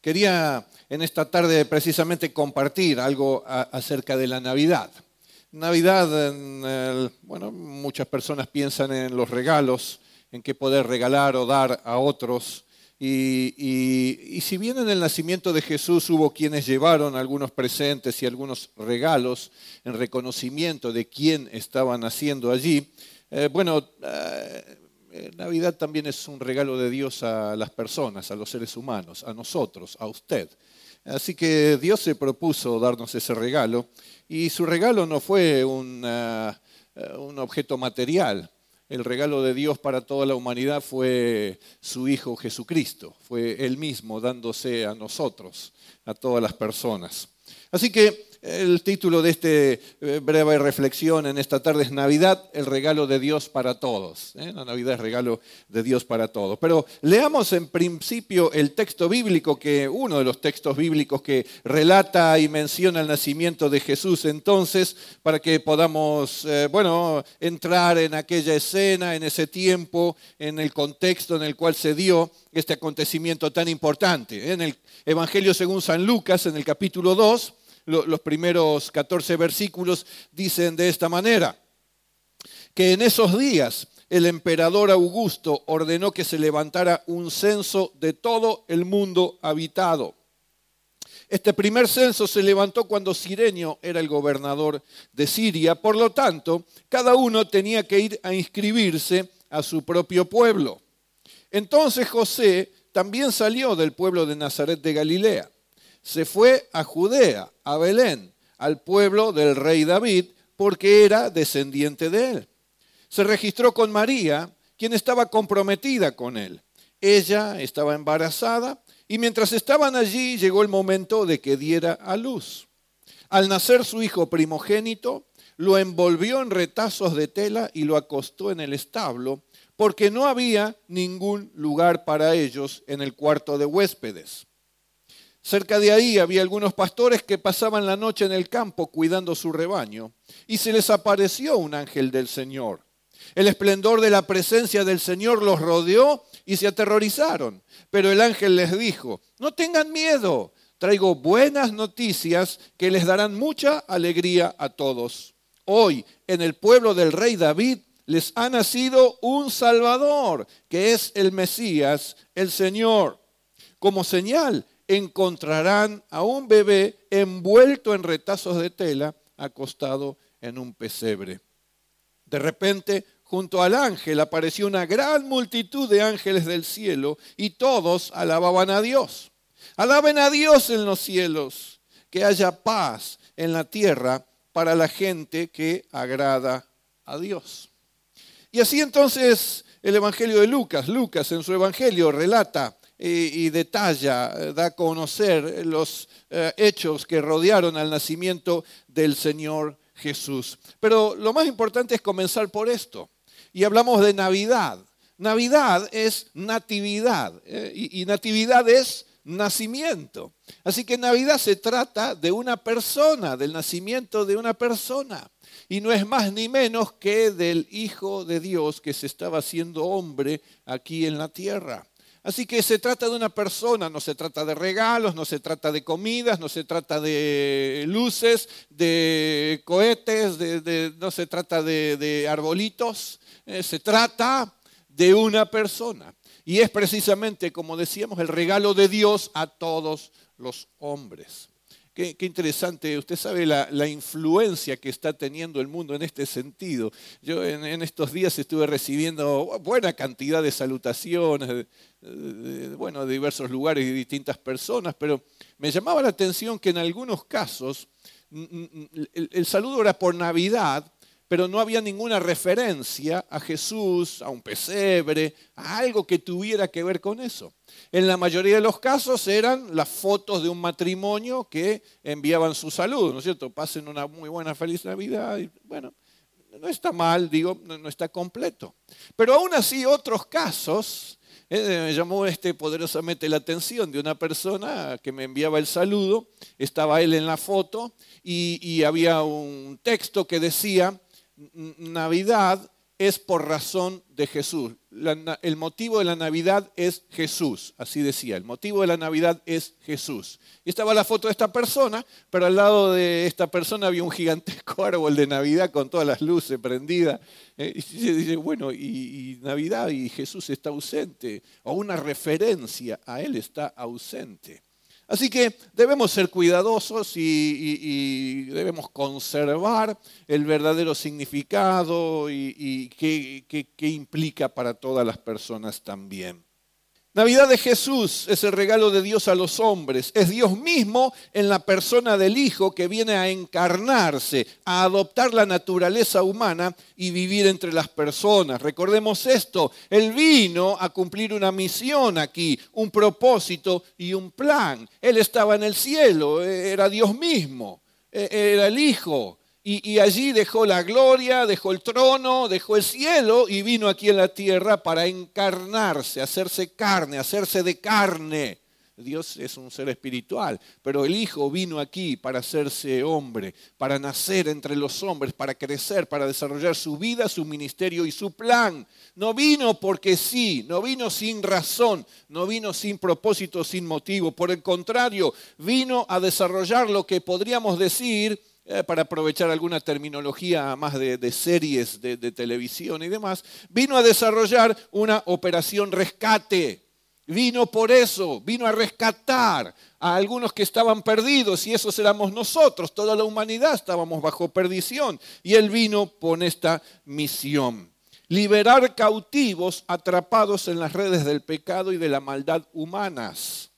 Quería en esta tarde precisamente compartir algo acerca de la Navidad. Navidad, bueno, muchas personas piensan en los regalos, en qué poder regalar o dar a otros. Y si bien en el nacimiento de Jesús hubo quienes llevaron algunos presentes y algunos regalos en reconocimiento de quién estaba naciendo allí, Navidad también es un regalo de Dios a las personas, a los seres humanos, a nosotros, a usted. Así que Dios se propuso darnos ese regalo y su regalo no fue un objeto material. El regalo de Dios para toda la humanidad fue su Hijo Jesucristo. Fue Él mismo dándose a nosotros, a todas las personas. Así que el título de esta breve reflexión en esta tarde es Navidad, el regalo de Dios para todos. La Navidad es regalo de Dios para todos. Pero leamos en principio el texto bíblico, uno de los textos bíblicos que relata y menciona el nacimiento de Jesús entonces, para que podamos entrar en aquella escena, en ese tiempo, en el contexto en el cual se dio este acontecimiento tan importante. En el Evangelio según San Lucas, en el capítulo 2, los primeros 14 versículos dicen de esta manera, que en esos días el emperador Augusto ordenó que se levantara un censo de todo el mundo habitado. Este primer censo se levantó cuando Cirenio era el gobernador de Siria, por lo tanto, cada uno tenía que ir a inscribirse a su propio pueblo. Entonces José también salió del pueblo de Nazaret de Galilea. Se fue a Judea, a Belén, al pueblo del rey David, porque era descendiente de él. Se registró con María, quien estaba comprometida con él. Ella estaba embarazada y mientras estaban allí llegó el momento de que diera a luz. Al nacer su hijo primogénito, lo envolvió en retazos de tela y lo acostó en el establo, porque no había ningún lugar para ellos en el cuarto de huéspedes. Cerca de ahí había algunos pastores que pasaban la noche en el campo cuidando su rebaño, y se les apareció un ángel del Señor. El esplendor de la presencia del Señor los rodeó y se aterrorizaron. Pero el ángel les dijo, no tengan miedo, traigo buenas noticias que les darán mucha alegría a todos. Hoy, en el pueblo del rey David, les ha nacido un Salvador, que es el Mesías, el Señor. Como señal, encontrarán a un bebé envuelto en retazos de tela, acostado en un pesebre. De repente, junto al ángel apareció una gran multitud de ángeles del cielo y todos alababan a Dios. Alaben a Dios en los cielos, que haya paz en la tierra para la gente que agrada a Dios. Y así entonces el Evangelio de Lucas en su Evangelio relata y detalla, da a conocer los hechos que rodearon al nacimiento del Señor Jesús. Pero lo más importante es comenzar por esto. Y hablamos de Navidad. Navidad es natividad y natividad es nacimiento. Así que Navidad se trata de una persona, del nacimiento de una persona. Y no es más ni menos que del Hijo de Dios que se estaba haciendo hombre aquí en la tierra. Así que se trata de una persona, no se trata de regalos, no se trata de comidas, no se trata de luces, de cohetes, no se trata de arbolitos, se trata de una persona. Y es precisamente, como decíamos, el regalo de Dios a todos los hombres. Qué interesante, usted sabe la influencia que está teniendo el mundo en este sentido. Yo en estos días estuve recibiendo buena cantidad de salutaciones de diversos lugares y distintas personas, pero me llamaba la atención que en algunos casos el saludo era por Navidad, pero no había ninguna referencia a Jesús, a un pesebre, a algo que tuviera que ver con eso. En la mayoría de los casos eran las fotos de un matrimonio que enviaban su saludo, ¿no es cierto? Pasen una muy buena feliz Navidad. Y, bueno, no está mal, digo, no está completo. Pero aún así otros casos, me llamó poderosamente la atención de una persona que me enviaba el saludo, estaba él en la foto y había un texto que decía, Navidad es por razón de Jesús. El motivo de la Navidad es Jesús, así decía, el motivo de la Navidad es Jesús. Y estaba la foto de esta persona, pero al lado de esta persona había un gigantesco árbol de Navidad con todas las luces prendidas. Y se dice, bueno, y Navidad y Jesús está ausente, o una referencia a Él está ausente. Así que debemos ser cuidadosos y debemos conservar el verdadero significado y qué implica para todas las personas también. Navidad de Jesús es el regalo de Dios a los hombres. Es Dios mismo en la persona del Hijo que viene a encarnarse, a adoptar la naturaleza humana y vivir entre las personas. Recordemos esto, Él vino a cumplir una misión aquí, un propósito y un plan. Él estaba en el cielo, era Dios mismo, era el Hijo. Y allí dejó la gloria, dejó el trono, dejó el cielo y vino aquí en la tierra para encarnarse, hacerse carne, hacerse de carne. Dios es un ser espiritual, pero el Hijo vino aquí para hacerse hombre, para nacer entre los hombres, para crecer, para desarrollar su vida, su ministerio y su plan. No vino porque sí, no vino sin razón, no vino sin propósito, sin motivo. Por el contrario, vino a desarrollar lo que podríamos decir, para aprovechar alguna terminología más de series de televisión y demás, vino a desarrollar una operación rescate. Vino por eso, vino a rescatar a algunos que estaban perdidos y esos éramos nosotros, toda la humanidad estábamos bajo perdición y Él vino con esta misión. Liberar cautivos atrapados en las redes del pecado y de la maldad humanas.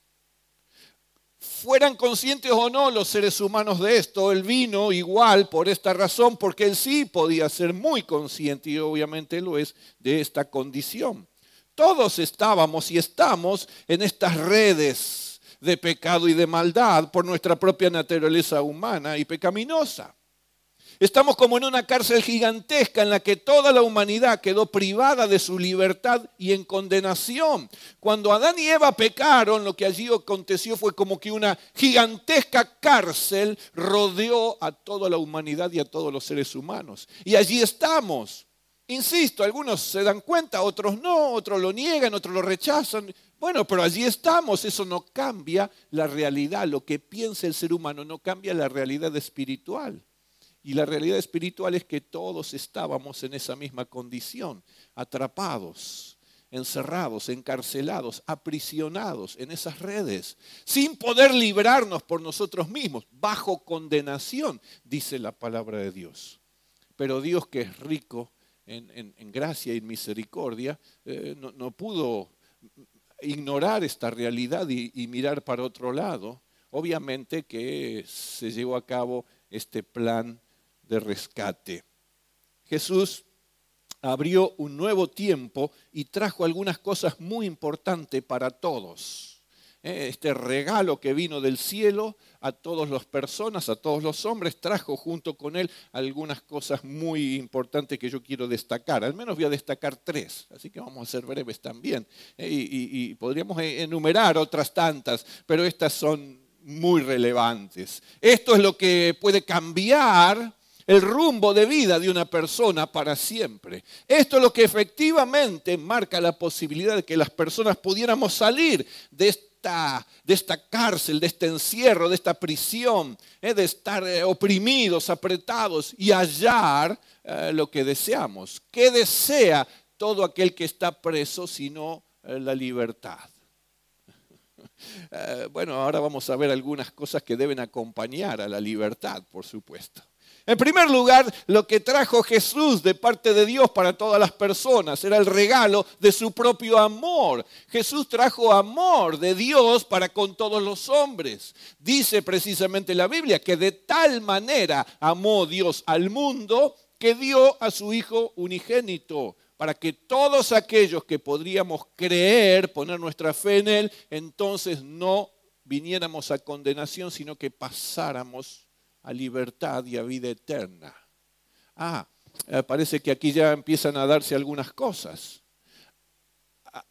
Fueran conscientes o no los seres humanos de esto, Él vino igual por esta razón, porque Él sí podía ser muy consciente y obviamente lo es de esta condición. Todos estábamos y estamos en estas redes de pecado y de maldad por nuestra propia naturaleza humana y pecaminosa. Estamos como en una cárcel gigantesca en la que toda la humanidad quedó privada de su libertad y en condenación. Cuando Adán y Eva pecaron, lo que allí aconteció fue como que una gigantesca cárcel rodeó a toda la humanidad y a todos los seres humanos. Y allí estamos. Insisto, algunos se dan cuenta, otros no, otros lo niegan, otros lo rechazan. Bueno, pero allí estamos, eso no cambia la realidad. Lo que piensa el ser humano no cambia la realidad espiritual. Y la realidad espiritual es que todos estábamos en esa misma condición, atrapados, encerrados, encarcelados, aprisionados en esas redes, sin poder librarnos por nosotros mismos, bajo condenación, dice la palabra de Dios. Pero Dios, que es rico en gracia y misericordia, no pudo ignorar esta realidad y mirar para otro lado. Obviamente que se llevó a cabo este plan de rescate. Jesús abrió un nuevo tiempo y trajo algunas cosas muy importantes para todos. Este regalo que vino del cielo a todas las personas, a todos los hombres, trajo junto con él algunas cosas muy importantes que yo quiero destacar. Al menos voy a destacar 3, así que vamos a ser breves también. Y podríamos enumerar otras tantas, pero estas son muy relevantes. Esto es lo que puede cambiar el rumbo de vida de una persona para siempre. Esto es lo que efectivamente marca la posibilidad de que las personas pudiéramos salir de esta cárcel, de este encierro, de esta prisión, de estar oprimidos, apretados y hallar lo que deseamos. ¿Qué desea todo aquel que está preso sino la libertad? Bueno, ahora vamos a ver algunas cosas que deben acompañar a la libertad, por supuesto. En primer lugar, lo que trajo Jesús de parte de Dios para todas las personas era el regalo de su propio amor. Jesús trajo amor de Dios para con todos los hombres. Dice precisamente la Biblia que de tal manera amó Dios al mundo que dio a su Hijo unigénito, para que todos aquellos que podríamos creer, poner nuestra fe en Él, entonces no viniéramos a condenación, sino que pasáramos a libertad y a vida eterna. Parece que aquí ya empiezan a darse algunas cosas.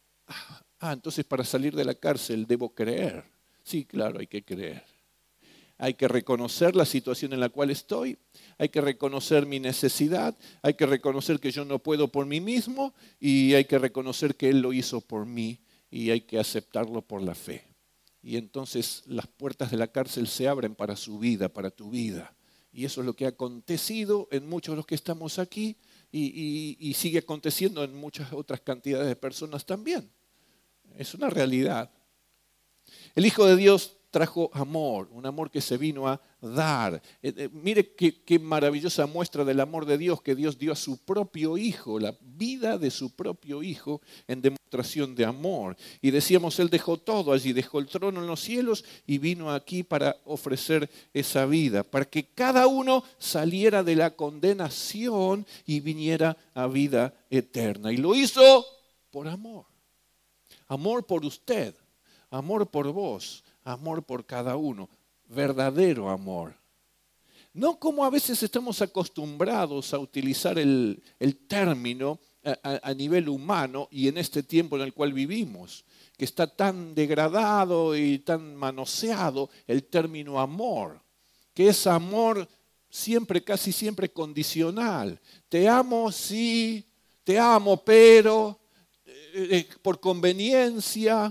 Entonces para salir de la cárcel debo creer. Sí, claro, hay que creer. Hay que reconocer la situación en la cual estoy, hay que reconocer mi necesidad, hay que reconocer que yo no puedo por mí mismo y hay que reconocer que Él lo hizo por mí y hay que aceptarlo por la fe. Y entonces las puertas de la cárcel se abren para su vida, para tu vida. Y eso es lo que ha acontecido en muchos de los que estamos aquí y sigue aconteciendo en muchas otras cantidades de personas también. Es una realidad. El Hijo de Dios trajo amor, un amor que se vino a dar. Mire qué maravillosa muestra del amor de Dios, que Dios dio a su propio Hijo, la vida de su propio Hijo en demostración de amor. Y decíamos, Él dejó todo allí, dejó el trono en los cielos y vino aquí para ofrecer esa vida, para que cada uno saliera de la condenación y viniera a vida eterna. Y lo hizo por amor. Amor por usted, amor por vos, amor por cada uno, verdadero amor. No como a veces estamos acostumbrados a utilizar el término a nivel humano y en este tiempo en el cual vivimos, que está tan degradado y tan manoseado el término amor, que es amor siempre, casi siempre condicional. Te amo, sí, te amo, pero por conveniencia.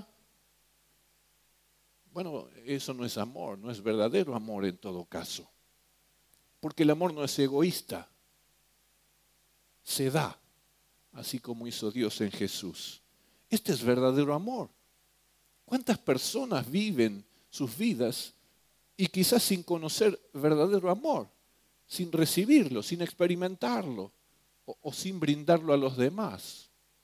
Bueno, eso no es amor, no es verdadero amor en todo caso. Porque el amor no es egoísta. Se da, así como hizo Dios en Jesús. Este es verdadero amor. ¿Cuántas personas viven sus vidas y quizás sin conocer verdadero amor, sin recibirlo, sin experimentarlo o sin brindarlo a los demás?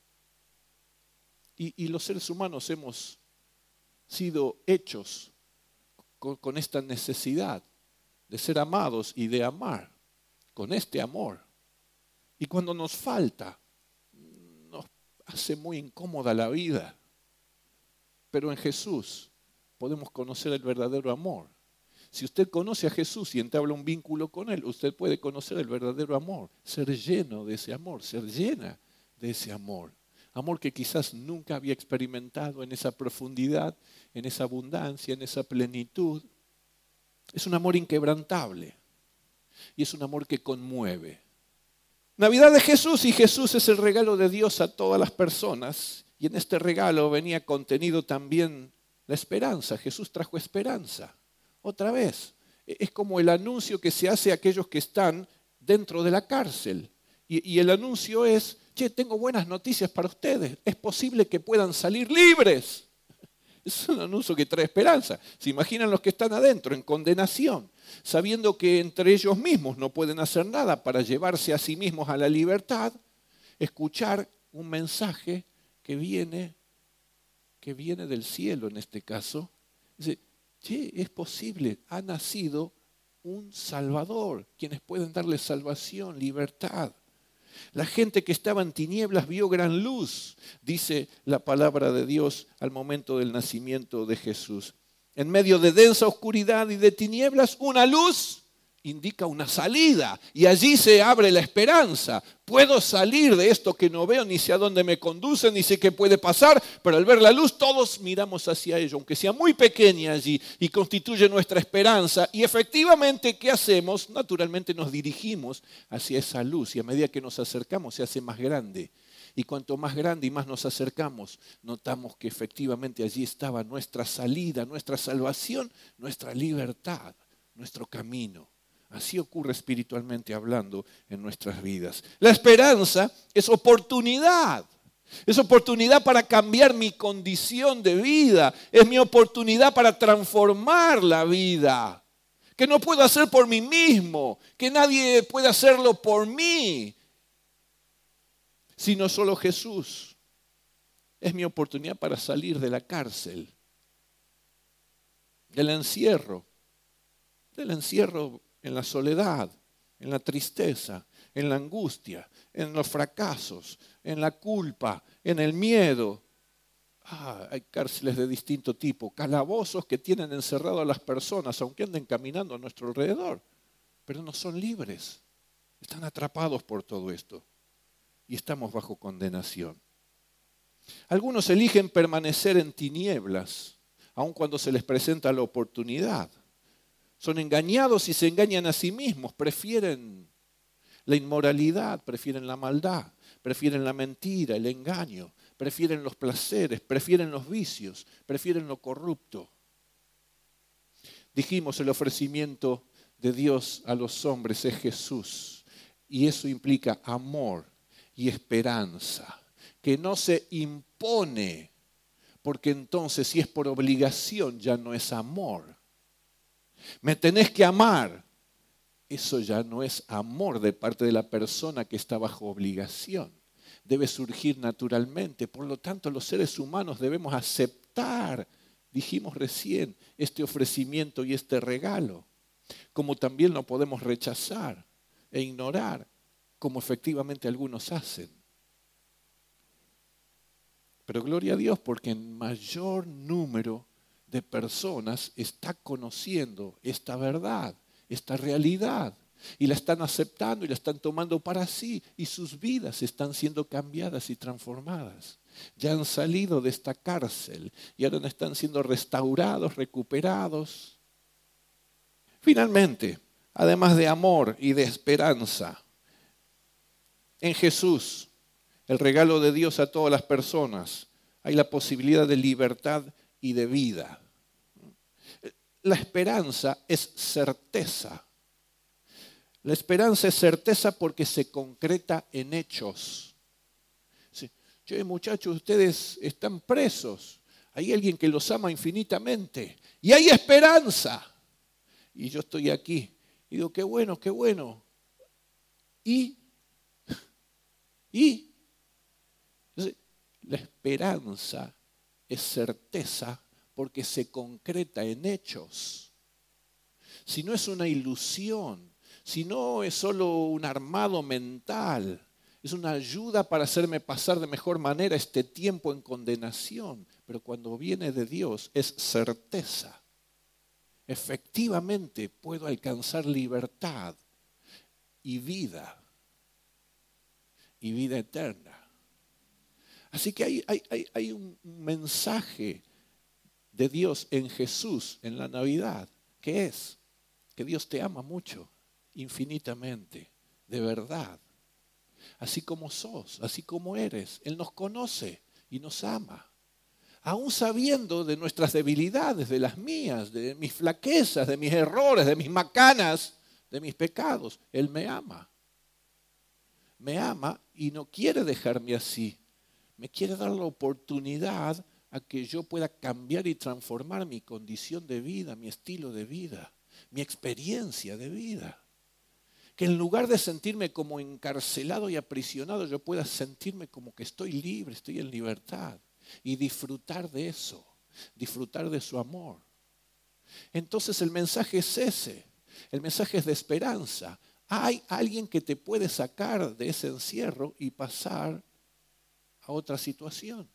Y los seres humanos hemos sido hechos con esta necesidad de ser amados y de amar, con este amor. Y cuando nos falta, nos hace muy incómoda la vida. Pero en Jesús podemos conocer el verdadero amor. Si usted conoce a Jesús y entabla un vínculo con Él, usted puede conocer el verdadero amor, ser lleno de ese amor, ser llena de ese amor. Amor que quizás nunca había experimentado en esa profundidad, en esa abundancia, en esa plenitud. Es un amor inquebrantable y es un amor que conmueve. Navidad de Jesús, y Jesús es el regalo de Dios a todas las personas. Y en este regalo venía contenido también la esperanza. Jesús trajo esperanza. Otra vez, es como el anuncio que se hace a aquellos que están dentro de la cárcel. Y el anuncio es, che, tengo buenas noticias para ustedes. Es posible que puedan salir libres. Es un anuncio que trae esperanza. ¿Se imaginan los que están adentro, en condenación, sabiendo que entre ellos mismos no pueden hacer nada para llevarse a sí mismos a la libertad? Escuchar un mensaje que viene del cielo en este caso. Dice, che, es posible, ha nacido un Salvador, quienes pueden darle salvación, libertad. La gente que estaba en tinieblas vio gran luz, dice la palabra de Dios al momento del nacimiento de Jesús. En medio de densa oscuridad y de tinieblas, una luz indica una salida y allí se abre la esperanza. Puedo salir de esto que no veo, ni sé a dónde me conduce, ni sé qué puede pasar, pero al ver la luz todos miramos hacia ello, aunque sea muy pequeña allí y constituye nuestra esperanza. Y efectivamente, ¿qué hacemos? Naturalmente nos dirigimos hacia esa luz y a medida que nos acercamos se hace más grande. Y cuanto más grande y más nos acercamos, notamos que efectivamente allí estaba nuestra salida, nuestra salvación, nuestra libertad, nuestro camino. Así ocurre espiritualmente hablando en nuestras vidas. La esperanza es oportunidad. Es oportunidad para cambiar mi condición de vida. Es mi oportunidad para transformar la vida. Que no puedo hacer por mí mismo. Que nadie puede hacerlo por mí. Sino solo Jesús. Es mi oportunidad para salir de la cárcel. Del encierro en la soledad, en la tristeza, en la angustia, en los fracasos, en la culpa, en el miedo. Hay cárceles de distinto tipo, calabozos que tienen encerrado a las personas, aunque anden caminando a nuestro alrededor, pero no son libres. Están atrapados por todo esto y estamos bajo condenación. Algunos eligen permanecer en tinieblas, aun cuando se les presenta la oportunidad. Son engañados y se engañan a sí mismos. Prefieren la inmoralidad, prefieren la maldad, prefieren la mentira, el engaño, prefieren los placeres, prefieren los vicios, prefieren lo corrupto. Dijimos, el ofrecimiento de Dios a los hombres es Jesús. Y eso implica amor y esperanza, que no se impone, porque entonces si es por obligación ya no es amor. Me tenés que amar. Eso ya no es amor de parte de la persona que está bajo obligación. Debe surgir naturalmente. Por lo tanto, los seres humanos debemos aceptar, dijimos recién, este ofrecimiento y este regalo. Como también lo podemos rechazar e ignorar, como efectivamente algunos hacen. Pero gloria a Dios porque en mayor número de personas está conociendo esta verdad, esta realidad, y la están aceptando y la están tomando para sí, y sus vidas están siendo cambiadas y transformadas. Ya han salido de esta cárcel y ahora están siendo restaurados, recuperados. Finalmente, además de amor y de esperanza, en Jesús, el regalo de Dios a todas las personas, hay la posibilidad de libertad y de vida. La esperanza es certeza. La esperanza es certeza porque se concreta en hechos. Sí. Che, muchachos, ustedes están presos. Hay alguien que los ama infinitamente. Y hay esperanza. Y yo estoy aquí. Y digo, qué bueno, qué bueno. Y entonces, la esperanza es certeza porque se concreta en hechos. Si no es una ilusión, si no es solo un armado mental, es una ayuda para hacerme pasar de mejor manera este tiempo en condenación. Pero cuando viene de Dios es certeza. Efectivamente puedo alcanzar libertad y vida eterna. Así que hay un mensaje de Dios en Jesús en la Navidad, que es que Dios te ama mucho, infinitamente, de verdad. Así como sos, así como eres. Él nos conoce y nos ama. Aún sabiendo de nuestras debilidades, de las mías, de mis flaquezas, de mis errores, de mis macanas, de mis pecados, Él me ama. Me ama y no quiere dejarme así. Me quiere dar la oportunidad a que yo pueda cambiar y transformar mi condición de vida, mi estilo de vida, mi experiencia de vida. Que en lugar de sentirme como encarcelado y aprisionado, yo pueda sentirme como que estoy libre, estoy en libertad. Y disfrutar de eso, disfrutar de su amor. Entonces el mensaje es ese, el mensaje es de esperanza. Hay alguien que te puede sacar de ese encierro y pasar a otra situación.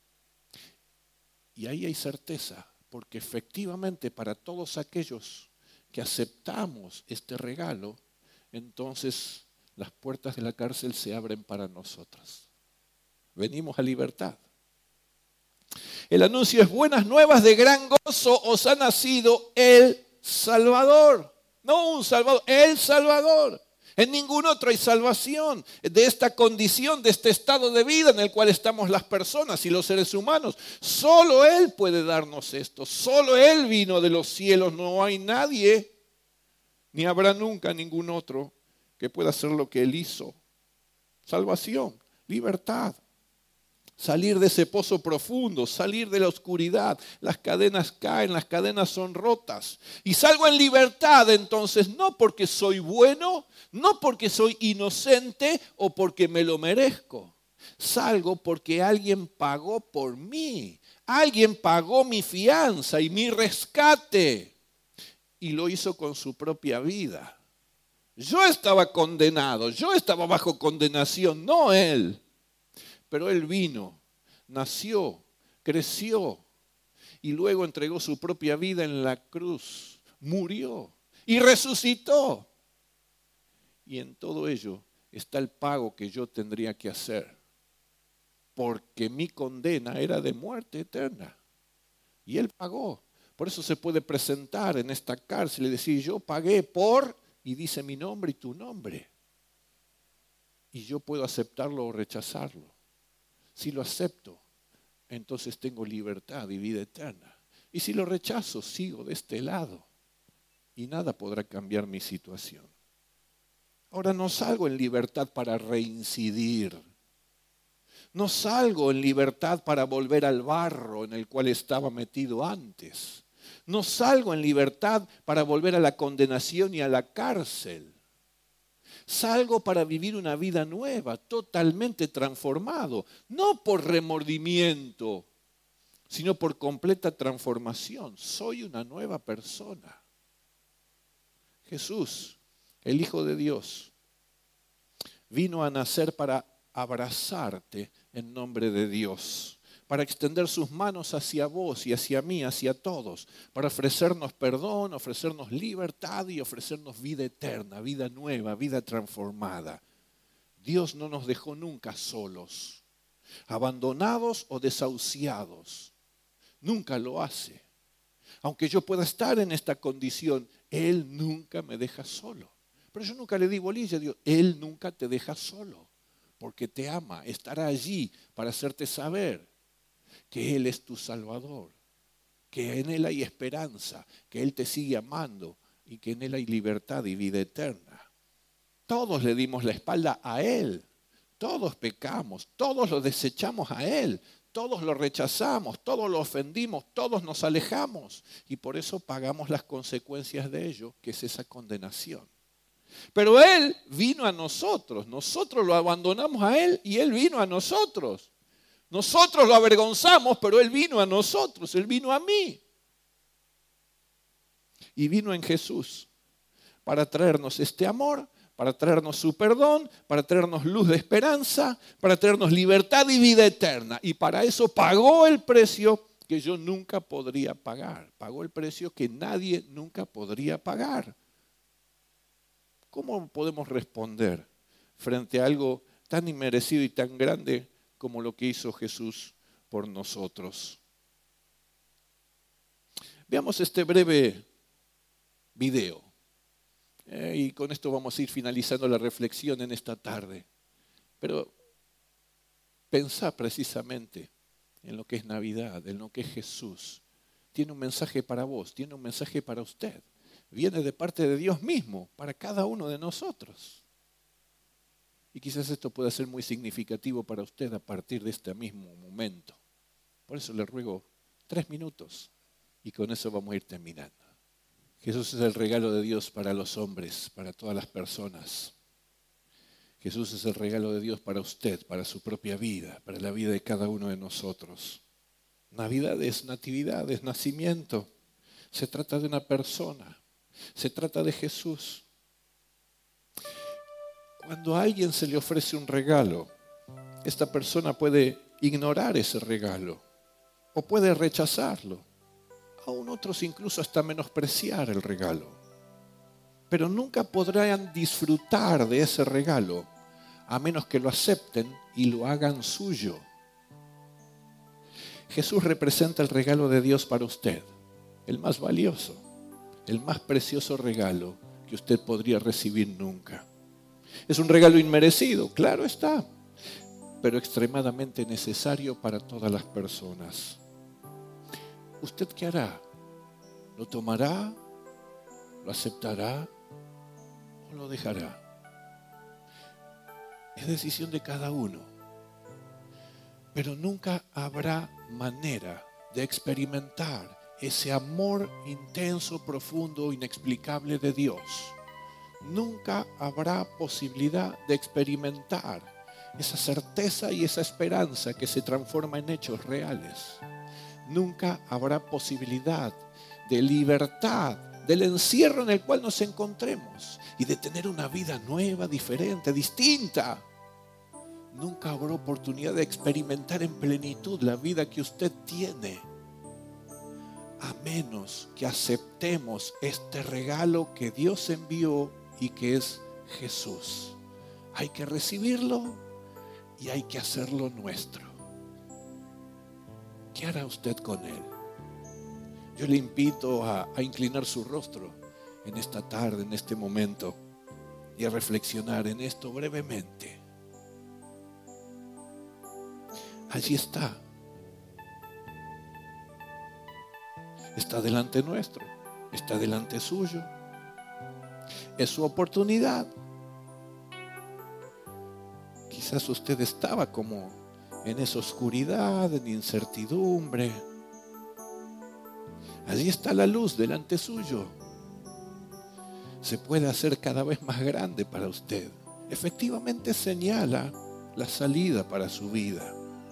Y ahí hay certeza, porque efectivamente para todos aquellos que aceptamos este regalo, entonces las puertas de la cárcel se abren para nosotros. Venimos a libertad. El anuncio es buenas nuevas de gran gozo, os ha nacido el Salvador. No un Salvador, el Salvador. En ningún otro hay salvación de esta condición, de este estado de vida en el cual estamos las personas y los seres humanos. Solo Él puede darnos esto. Solo Él vino de los cielos. No hay nadie, ni habrá nunca ningún otro que pueda hacer lo que Él hizo. Salvación, libertad. Salir de ese pozo profundo, salir de la oscuridad. Las cadenas caen, las cadenas son rotas. Y salgo en libertad entonces, no porque soy bueno, no porque soy inocente o porque me lo merezco. Salgo porque alguien pagó por mí. Alguien pagó mi fianza y mi rescate. Y lo hizo con su propia vida. Yo estaba condenado, yo estaba bajo condenación, no él. Pero Él vino, nació, creció y luego entregó su propia vida en la cruz, murió y resucitó. Y en todo ello está el pago que yo tendría que hacer, porque mi condena era de muerte eterna. Y Él pagó, Por eso se puede presentar en esta cárcel y decir, yo pagué por, y dice mi nombre y tu nombre. Y yo puedo aceptarlo o rechazarlo. Si lo acepto, entonces tengo libertad y vida eterna. Y si lo rechazo, sigo de este lado. Y nada podrá cambiar mi situación. Ahora no salgo en libertad para reincidir. No salgo en libertad para volver al barro en el cual estaba metido antes. No salgo en libertad para volver a la condenación y a la cárcel. Salgo para vivir una vida nueva, totalmente transformado, no por remordimiento, sino por completa transformación. Soy una nueva persona. Jesús, el Hijo de Dios, vino a nacer para abrazarte en nombre de Dios, para extender sus manos hacia vos y hacia mí, hacia todos, para ofrecernos perdón, ofrecernos libertad y ofrecernos vida eterna, vida nueva, vida transformada. Dios no nos dejó nunca solos, abandonados o desahuciados. Nunca lo hace. Aunque yo pueda estar en esta condición, Él nunca me deja solo. Pero yo nunca le di bolilla a Dios. Él nunca te deja solo, porque te ama, estará allí para hacerte saber que Él es tu Salvador, que en Él hay esperanza, que Él te sigue amando y que en Él hay libertad y vida eterna. Todos le dimos la espalda a Él, todos pecamos, todos lo desechamos a Él, todos lo rechazamos, todos lo ofendimos, todos nos alejamos y por eso pagamos las consecuencias de ello, que es esa condenación. Pero Él vino a nosotros lo abandonamos a Él y Él vino a nosotros. Nosotros lo avergonzamos, pero Él vino a nosotros, Él vino a mí. Y vino en Jesús para traernos este amor, para traernos su perdón, para traernos luz de esperanza, para traernos libertad y vida eterna. Y para eso pagó el precio que yo nunca podría pagar. Pagó el precio que nadie nunca podría pagar. ¿Cómo podemos responder frente a algo tan inmerecido y tan grande como lo que hizo Jesús por nosotros? Veamos este breve video. Y con esto vamos a ir finalizando la reflexión en esta tarde. Pero pensá precisamente en lo que es Navidad, en lo que es Jesús. Tiene un mensaje para vos, tiene un mensaje para usted. Viene de parte de Dios mismo para cada uno de nosotros. Y quizás esto pueda ser muy significativo para usted a partir de este mismo momento. Por eso le ruego 3 minutos y con eso vamos a ir terminando. Jesús es el regalo de Dios para los hombres, para todas las personas. Jesús es el regalo de Dios para usted, para su propia vida, para la vida de cada uno de nosotros. Navidad es natividad, es nacimiento. Se trata de una persona. Se trata de Jesús. Cuando a alguien se le ofrece un regalo, esta persona puede ignorar ese regalo o puede rechazarlo. Aún otros incluso hasta menospreciar el regalo. Pero nunca podrán disfrutar de ese regalo a menos que lo acepten y lo hagan suyo. Jesús representa el regalo de Dios para usted, el más valioso, el más precioso regalo que usted podría recibir nunca. Es un regalo inmerecido, claro está, pero extremadamente necesario para todas las personas. ¿Usted qué hará? ¿Lo tomará? ¿Lo aceptará? ¿O lo dejará? Es decisión de cada uno. Pero nunca habrá manera de experimentar ese amor intenso, profundo, inexplicable de Dios. Nunca habrá posibilidad de experimentar esa certeza y esa esperanza que se transforma en hechos reales. Nunca habrá posibilidad de libertad del encierro en el cual nos encontremos y de tener una vida nueva, diferente, distinta. Nunca habrá oportunidad de experimentar en plenitud la vida que usted tiene, a menos que aceptemos este regalo que Dios envió y que es Jesús. Hay que recibirlo y hay que hacerlo nuestro. ¿Qué hará usted con él? Yo le invito a inclinar su rostro en esta tarde, en este momento, y a reflexionar en esto brevemente. Allí está. Está delante nuestro, está delante suyo. Es su oportunidad. Quizás usted estaba como en esa oscuridad, en incertidumbre. Allí está la luz delante suyo. Se puede hacer cada vez más grande para usted. Efectivamente señala la salida para su vida.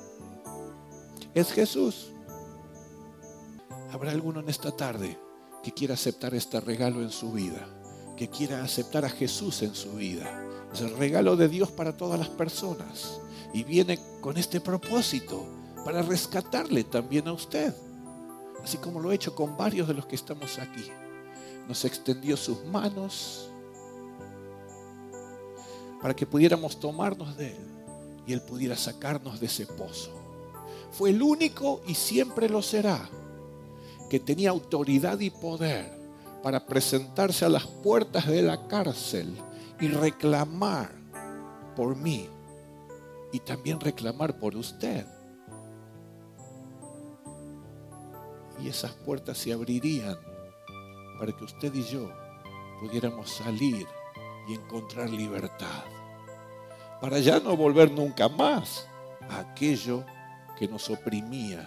Es Jesús. ¿Habrá alguno en esta tarde que quiera aceptar este regalo en su vida? Que quiera aceptar a Jesús en su vida. Es el regalo de Dios para todas las personas. Y viene con este propósito para rescatarle también a usted. Así como lo he hecho con varios de los que estamos aquí. Nos extendió sus manos para que pudiéramos tomarnos de Él y Él pudiera sacarnos de ese pozo. Fue el único y siempre lo será que tenía autoridad y poder para presentarse a las puertas de la cárcel y reclamar por mí y también reclamar por usted. Y esas puertas se abrirían para que usted y yo pudiéramos salir y encontrar libertad. Para ya no volver nunca más a aquello que nos oprimía.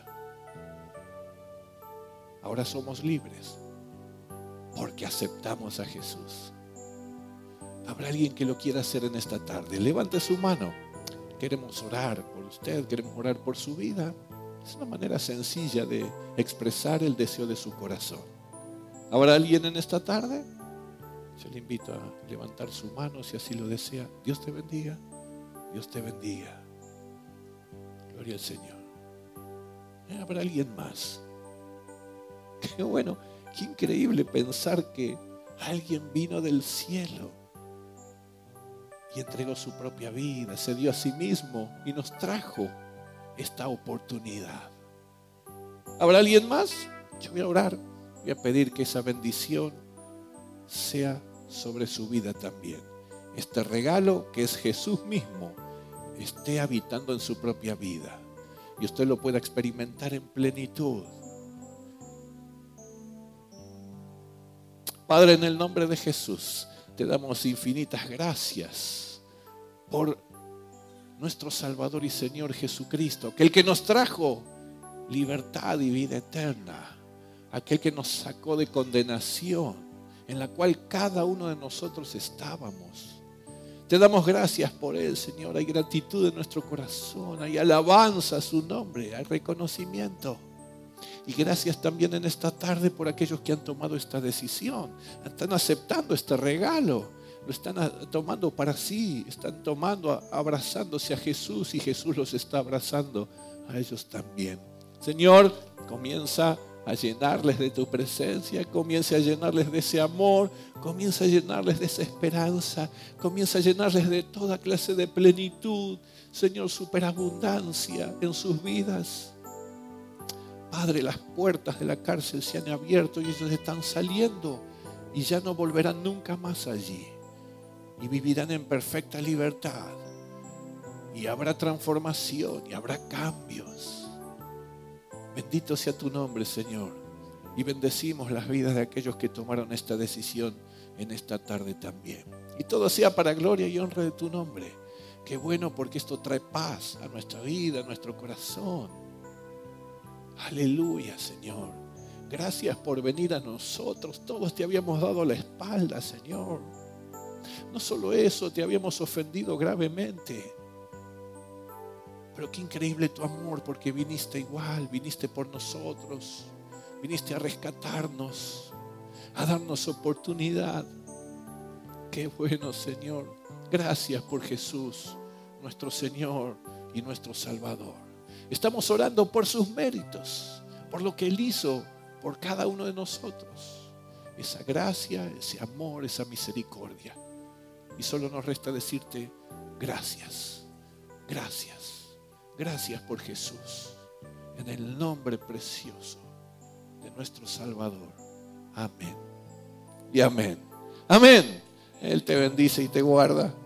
Ahora somos libres porque aceptamos a Jesús. ¿Habrá alguien que lo quiera hacer en esta tarde? Levante su mano. Queremos orar por usted, queremos orar por su vida. Es una manera sencilla de expresar el deseo de su corazón. ¿Habrá alguien en esta tarde? Yo le invito a levantar su mano si así lo desea. Dios te bendiga. Dios te bendiga. Gloria al Señor. ¿Habrá alguien más? Qué bueno, qué increíble pensar que alguien vino del cielo y entregó su propia vida, se dio a sí mismo y nos trajo esta oportunidad. ¿Habrá alguien más? Yo voy a orar, voy a pedir que esa bendición sea sobre su vida también. Este regalo que es Jesús mismo esté habitando en su propia vida y usted lo pueda experimentar en plenitud. Padre, en el nombre de Jesús, te damos infinitas gracias por nuestro Salvador y Señor Jesucristo, aquel que nos trajo libertad y vida eterna, aquel que nos sacó de condenación en la cual cada uno de nosotros estábamos. Te damos gracias por Él, Señor. Hay gratitud en nuestro corazón, hay alabanza a su nombre, hay reconocimiento. Y gracias también en esta tarde por aquellos que han tomado esta decisión, están aceptando este regalo, lo están tomando para sí, están tomando, abrazándose a Jesús y Jesús los está abrazando a ellos también. Señor, comienza a llenarles de tu presencia, comienza a llenarles de ese amor, comienza a llenarles de esa esperanza, comienza a llenarles de toda clase de plenitud, Señor, superabundancia en sus vidas. Padre, las puertas de la cárcel se han abierto y ellos están saliendo y ya no volverán nunca más allí y vivirán en perfecta libertad y habrá transformación y habrá cambios. Bendito sea tu nombre, Señor, y bendecimos las vidas de aquellos que tomaron esta decisión en esta tarde también. Y todo sea para gloria y honra de tu nombre. Qué bueno, porque esto trae paz a nuestra vida, a nuestro corazón. Aleluya, Señor. Gracias por venir a nosotros. Todos te habíamos dado la espalda, Señor. No solo eso, te habíamos ofendido gravemente. Pero qué increíble tu amor, porque viniste igual, viniste por nosotros. Viniste a rescatarnos, a darnos oportunidad. Qué bueno, Señor. Gracias por Jesús, nuestro Señor y nuestro Salvador. Estamos orando por sus méritos, por lo que Él hizo por cada uno de nosotros. Esa gracia, ese amor, esa misericordia. Y solo nos resta decirte gracias, gracias, gracias por Jesús. En el nombre precioso de nuestro Salvador. Amén y amén. Amén. Él te bendice y te guarda.